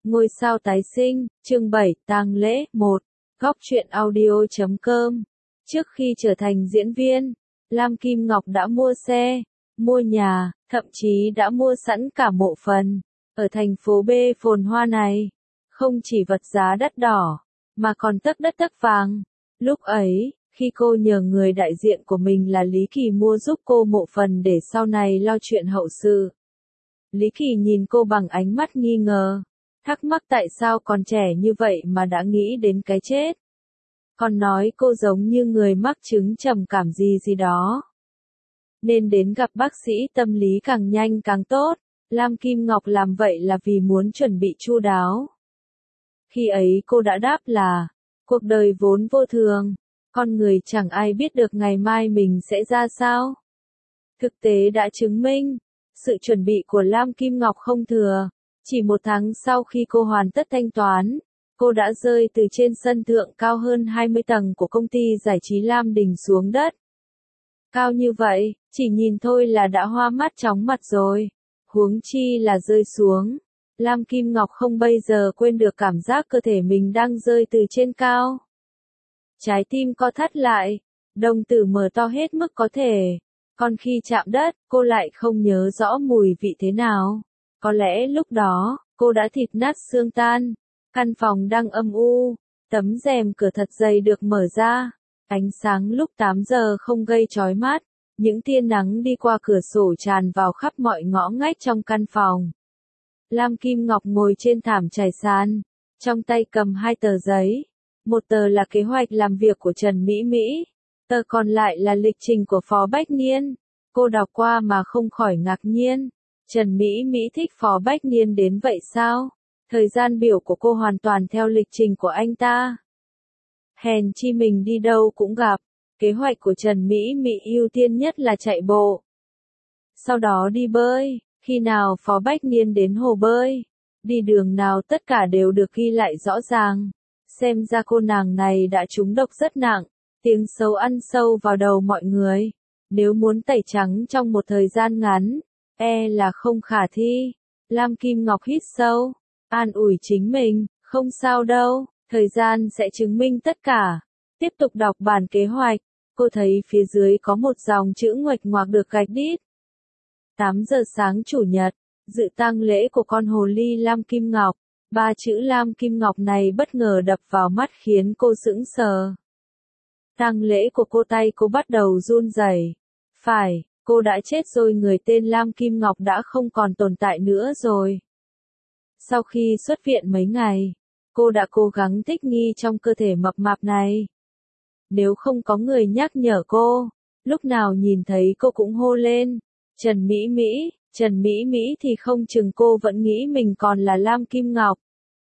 Ngôi sao tái sinh, chương 7, tang lễ, 1. Góc truyện audio.com. Trước khi trở thành diễn viên, Lam Kim Ngọc đã mua xe, mua nhà, thậm chí đã mua sẵn cả mộ phần. Ở thành phố B phồn hoa này, không chỉ vật giá đắt đỏ, mà còn tấc đất tấc vàng. Lúc ấy, khi cô nhờ người đại diện của mình là Lý Kỳ mua giúp cô mộ phần để sau này lo chuyện hậu sự, Lý Kỳ nhìn cô bằng ánh mắt nghi ngờ, thắc mắc tại sao còn trẻ như vậy mà đã nghĩ đến cái chết. Còn nói cô giống như người mắc chứng trầm cảm gì đó. Nên đến gặp bác sĩ tâm lý càng nhanh càng tốt. Lam Kim Ngọc làm vậy là vì muốn chuẩn bị chu đáo. Khi ấy cô đã đáp là, cuộc đời vốn vô thường, con người chẳng ai biết được ngày mai mình sẽ ra sao. Thực tế đã chứng minh, sự chuẩn bị của Lam Kim Ngọc không thừa. Chỉ một tháng sau khi cô hoàn tất thanh toán, cô đã rơi từ trên sân thượng cao hơn 20 tầng của công ty giải trí Lam Đình xuống đất. Cao như vậy, chỉ nhìn thôi là đã hoa mắt chóng mặt rồi. Huống chi là rơi xuống. Lam Kim Ngọc không bao giờ quên được cảm giác cơ thể mình đang rơi từ trên cao. Trái tim co thắt lại, đồng tử mở to hết mức có thể. Còn khi chạm đất, cô lại không nhớ rõ mùi vị thế nào. Có lẽ lúc đó, cô đã thịt nát xương tan. Căn phòng đang âm u, tấm rèm cửa thật dày được mở ra. Ánh sáng lúc 8 giờ không gây chói mắt. Những tia nắng đi qua cửa sổ tràn vào khắp mọi ngõ ngách trong căn phòng. Lam Kim Ngọc ngồi trên thảm trải sàn, trong tay cầm 2 tờ giấy. Một tờ là kế hoạch làm việc của Trần Mỹ Mỹ, tờ còn lại là lịch trình của Phó Bách Niên. Cô đọc qua mà không khỏi ngạc nhiên. Trần Mỹ Mỹ thích Phó Bách Niên đến vậy sao? Thời gian biểu của cô hoàn toàn theo lịch trình của anh ta. Hèn chi mình đi đâu cũng gặp. Kế hoạch của Trần Mỹ Mỹ ưu tiên nhất là chạy bộ. Sau đó đi bơi, khi nào Phó Bách Niên đến hồ bơi. Đi đường nào tất cả đều được ghi lại rõ ràng. Xem ra cô nàng này đã trúng độc rất nặng. Tiếng xấu ăn sâu vào đầu mọi người. Nếu muốn tẩy trắng trong một thời gian ngắn, là không khả thi. Lam Kim Ngọc hít sâu, an ủi chính mình, không sao đâu, thời gian sẽ chứng minh tất cả. Tiếp tục đọc bản kế hoạch, cô thấy phía dưới có một dòng chữ nguệch ngoạc được gạch đít. 8 giờ sáng chủ nhật, dự tang lễ của con hồ ly Lam Kim Ngọc. 3 chữ Lam Kim Ngọc này bất ngờ đập vào mắt khiến cô sững sờ. Tang lễ của cô, tay cô bắt đầu run rẩy. Phải, cô đã chết rồi, người tên Lam Kim Ngọc đã không còn tồn tại nữa rồi. Sau khi xuất viện mấy ngày, cô đã cố gắng thích nghi trong cơ thể mập mạp này. Nếu không có người nhắc nhở cô, lúc nào nhìn thấy cô cũng hô lên, Trần Mỹ Mỹ, Trần Mỹ Mỹ thì không chừng cô vẫn nghĩ mình còn là Lam Kim Ngọc.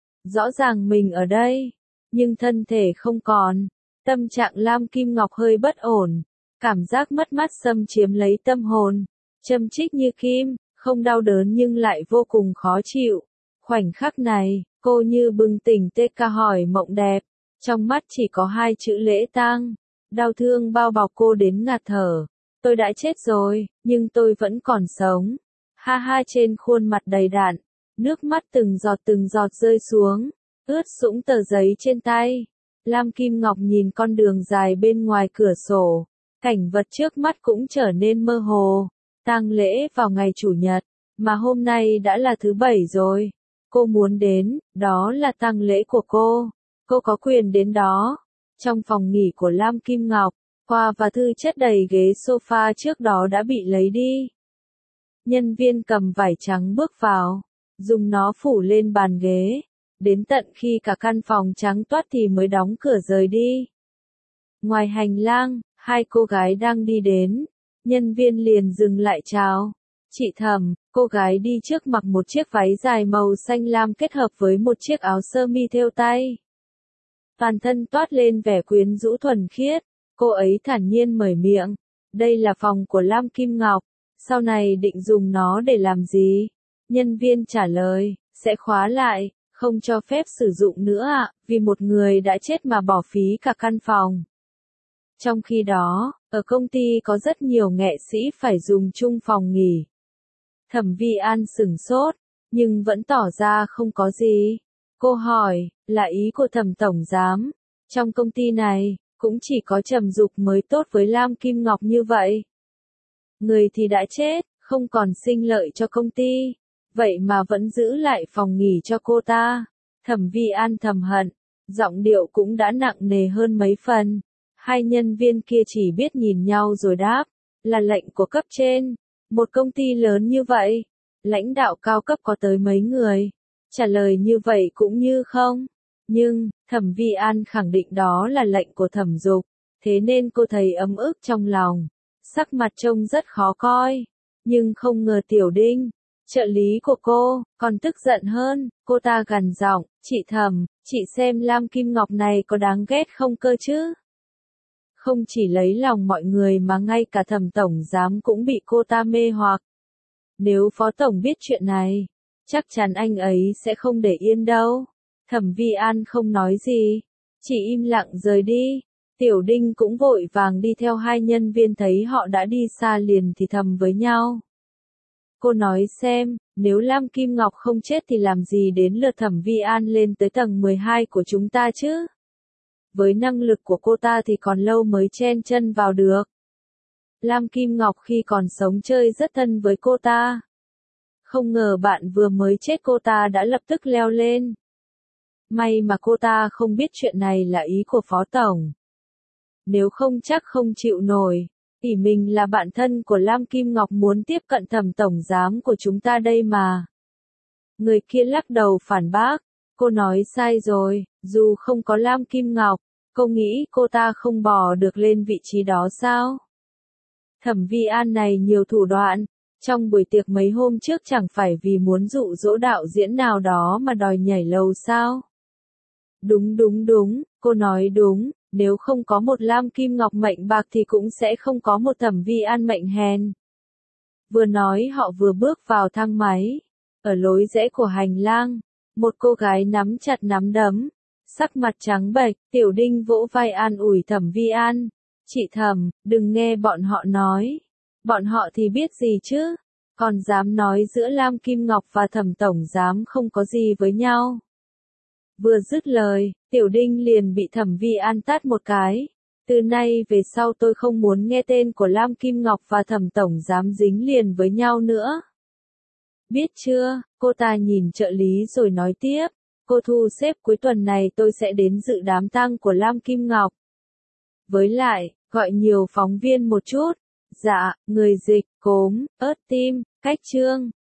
Rõ ràng mình ở đây, nhưng thân thể không còn. Tâm trạng Lam Kim Ngọc hơi bất ổn, cảm giác mất mát xâm chiếm lấy tâm hồn, châm chích như kim, không đau đớn nhưng lại vô cùng khó chịu. Khoảnh khắc này, cô như bừng tỉnh tê ca hỏi mộng đẹp, trong mắt chỉ có 2 chữ lễ tang. Đau thương bao bọc cô đến ngạt thở. Tôi đã chết rồi, nhưng tôi vẫn còn sống. Ha ha, trên khuôn mặt đầy đặn, nước mắt từng giọt rơi xuống, ướt sũng tờ giấy trên tay. Lam Kim Ngọc nhìn con đường dài bên ngoài cửa sổ, cảnh vật trước mắt cũng trở nên mơ hồ. Tang lễ vào ngày chủ nhật, mà hôm nay đã là thứ Bảy rồi. Cô muốn đến, đó là tang lễ của cô. Cô có quyền đến đó. Trong phòng nghỉ của Lam Kim Ngọc, quà và thư chất đầy ghế sofa trước đó đã bị lấy đi. Nhân viên cầm vải trắng bước vào, dùng nó phủ lên bàn ghế. Đến tận khi cả căn phòng trắng toát thì mới đóng cửa rời đi. Ngoài hành lang, 2 cô gái đang đi đến. Nhân viên liền dừng lại chào. Chị Thẩm, cô gái đi trước mặc một chiếc váy dài màu xanh lam kết hợp với một chiếc áo sơ mi thêu tay. Toàn thân toát lên vẻ quyến rũ thuần khiết. Cô ấy thản nhiên mở miệng. Đây là phòng của Lam Kim Ngọc. Sau này định dùng nó để làm gì? Nhân viên trả lời, sẽ khóa lại, không cho phép sử dụng nữa ạ, vì một người đã chết mà bỏ phí cả căn phòng. Trong khi đó, ở công ty có rất nhiều nghệ sĩ phải dùng chung phòng nghỉ. Thẩm Vi An sửng sốt, nhưng vẫn tỏ ra không có gì. Cô hỏi, là ý của Thẩm tổng giám. Trong công ty này, cũng chỉ có Trầm Dục mới tốt với Lam Kim Ngọc như vậy. Người thì đã chết, không còn sinh lợi cho công ty. Vậy mà vẫn giữ lại phòng nghỉ cho cô ta. Thẩm Vi An thầm hận, giọng điệu cũng đã nặng nề hơn mấy phần. Hai nhân viên kia chỉ biết nhìn nhau rồi đáp, là lệnh của cấp trên. Một công ty lớn như vậy, lãnh đạo cao cấp có tới mấy người? Trả lời như vậy cũng như không. Nhưng, Thẩm Vi An khẳng định đó là lệnh của Thẩm Dục, thế nên cô thấy ấm ức trong lòng. Sắc mặt trông rất khó coi, nhưng không ngờ Tiểu Đinh, trợ lý của cô, còn tức giận hơn. Cô ta gằn giọng, chị Thẩm, chị xem Lam Kim Ngọc này có đáng ghét không cơ chứ? Không chỉ lấy lòng mọi người mà ngay cả Thẩm tổng giám cũng bị cô ta mê hoặc. Nếu Phó tổng biết chuyện này, chắc chắn anh ấy sẽ không để yên đâu. Thẩm Vi An không nói gì, chỉ im lặng rời đi. Tiểu Đinh cũng vội vàng đi theo hai nhân viên, thấy họ đã đi xa liền thì thầm với nhau. Cô nói xem, nếu Lam Kim Ngọc không chết thì làm gì đến lượt Thẩm Vi An lên tới tầng 12 của chúng ta chứ? Với năng lực của cô ta thì còn lâu mới chen chân vào được. Lam Kim Ngọc khi còn sống chơi rất thân với cô ta. Không ngờ bạn vừa mới chết cô ta đã lập tức leo lên. May mà cô ta không biết chuyện này là ý của Phó tổng. Nếu không chắc không chịu nổi. Ỷ mình là bạn thân của Lam Kim Ngọc muốn tiếp cận Thẩm tổng giám của chúng ta đây mà. Người kia lắc đầu phản bác. Cô nói sai rồi, dù không có Lam Kim Ngọc, cô nghĩ cô ta không bò được lên vị trí đó sao? Thẩm Vi An này nhiều thủ đoạn. Trong buổi tiệc mấy hôm trước chẳng phải vì muốn dụ dỗ đạo diễn nào đó mà đòi nhảy lầu sao? Đúng, cô nói đúng, nếu không có một Lam Kim Ngọc mệnh bạc thì cũng sẽ không có một Thẩm Vi An mệnh hèn. Vừa nói họ vừa bước vào thang máy. Ở lối rẽ của hành lang, một cô gái nắm chặt nắm đấm, sắc mặt trắng bệch. Tiểu Đinh vỗ vai an ủi Thẩm Vi An. Chị Thẩm, đừng nghe bọn họ nói. Bọn họ thì biết gì chứ? Còn dám nói giữa Lam Kim Ngọc và Thẩm tổng giám không có gì với nhau. Vừa dứt lời, Tiểu Đinh liền bị Thẩm Vi An tát một cái. Từ nay về sau tôi không muốn nghe tên của Lam Kim Ngọc và Thẩm tổng giám dính liền với nhau nữa. Biết chưa? Cô ta nhìn trợ lý rồi nói tiếp. Cô thu xếp cuối tuần này tôi sẽ đến dự đám tang của Lam Kim Ngọc. Với lại, gọi nhiều phóng viên một chút. Dạ, người dịch, cốm, ớt tim, cách chương.